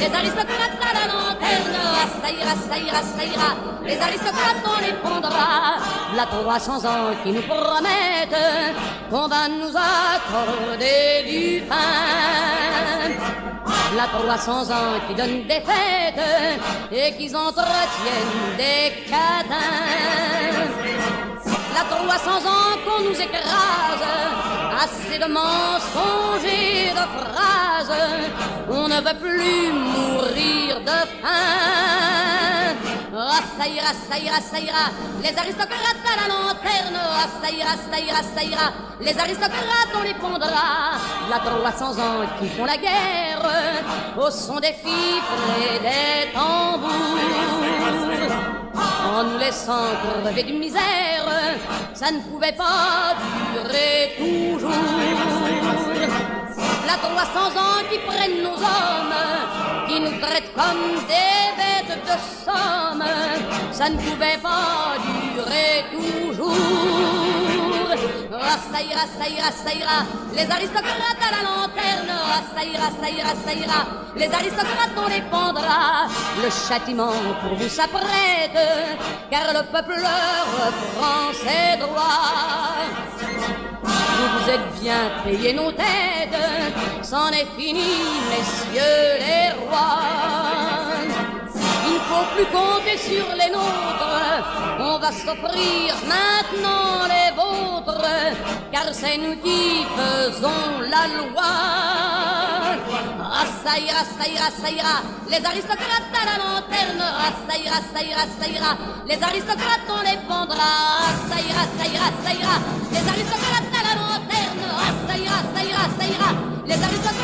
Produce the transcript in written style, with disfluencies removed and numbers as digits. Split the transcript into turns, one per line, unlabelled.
Les aristocrates à la lanterne, ah, ça ira, ça ira, ça ira. Les aristocrates on les prendra. La 300 ans qui nous promettent qu'on va nous accorder du pain. La 300 ans qui donnent des fêtes et qui entretiennent des catins. La 300 ans qu'on nous écrase, assez de mensonges et de phrases, on ne veut plus mourir de faim. Ah, ça ira, ça ira, ça ira, les aristocrates à la lanterne, ah, ça ira, ça ira, ça ira, les aristocrates on les pondra. La 300 ans qui font la guerre, au son des fifres et des tambours, en nous laissant crever de misère, ça ne pouvait pas durer toujours. La 300 ans qui prennent nos hommes, qui nous traitent comme des bêtes de somme, ça ne pouvait pas durer toujours. Ah, ça ira, ça ira, ça ira, les aristocrates à la lanterne, ah, ça ira, ça ira, ça ira, les aristocrates on les pendra. Le châtiment pour vous s'apprête, car le peuple reprend ses droits. Vous êtes bien payés nos têtes, c'en est fini, messieurs les rois. Il ne faut plus compter sur les nôtres, on va s'offrir maintenant les vôtres, car c'est nous qui faisons la loi. Ah, ça ira, ça ira, ça ira, les aristocrates à la lanterne, ah, ça ira, ça ira, ça ira, les aristocrates on les pendra. Ah, ça ira, ça ira, ça ira, les aristocrates à la lanterne, ah, ça ira, ça ira, ça ira, les aristocrates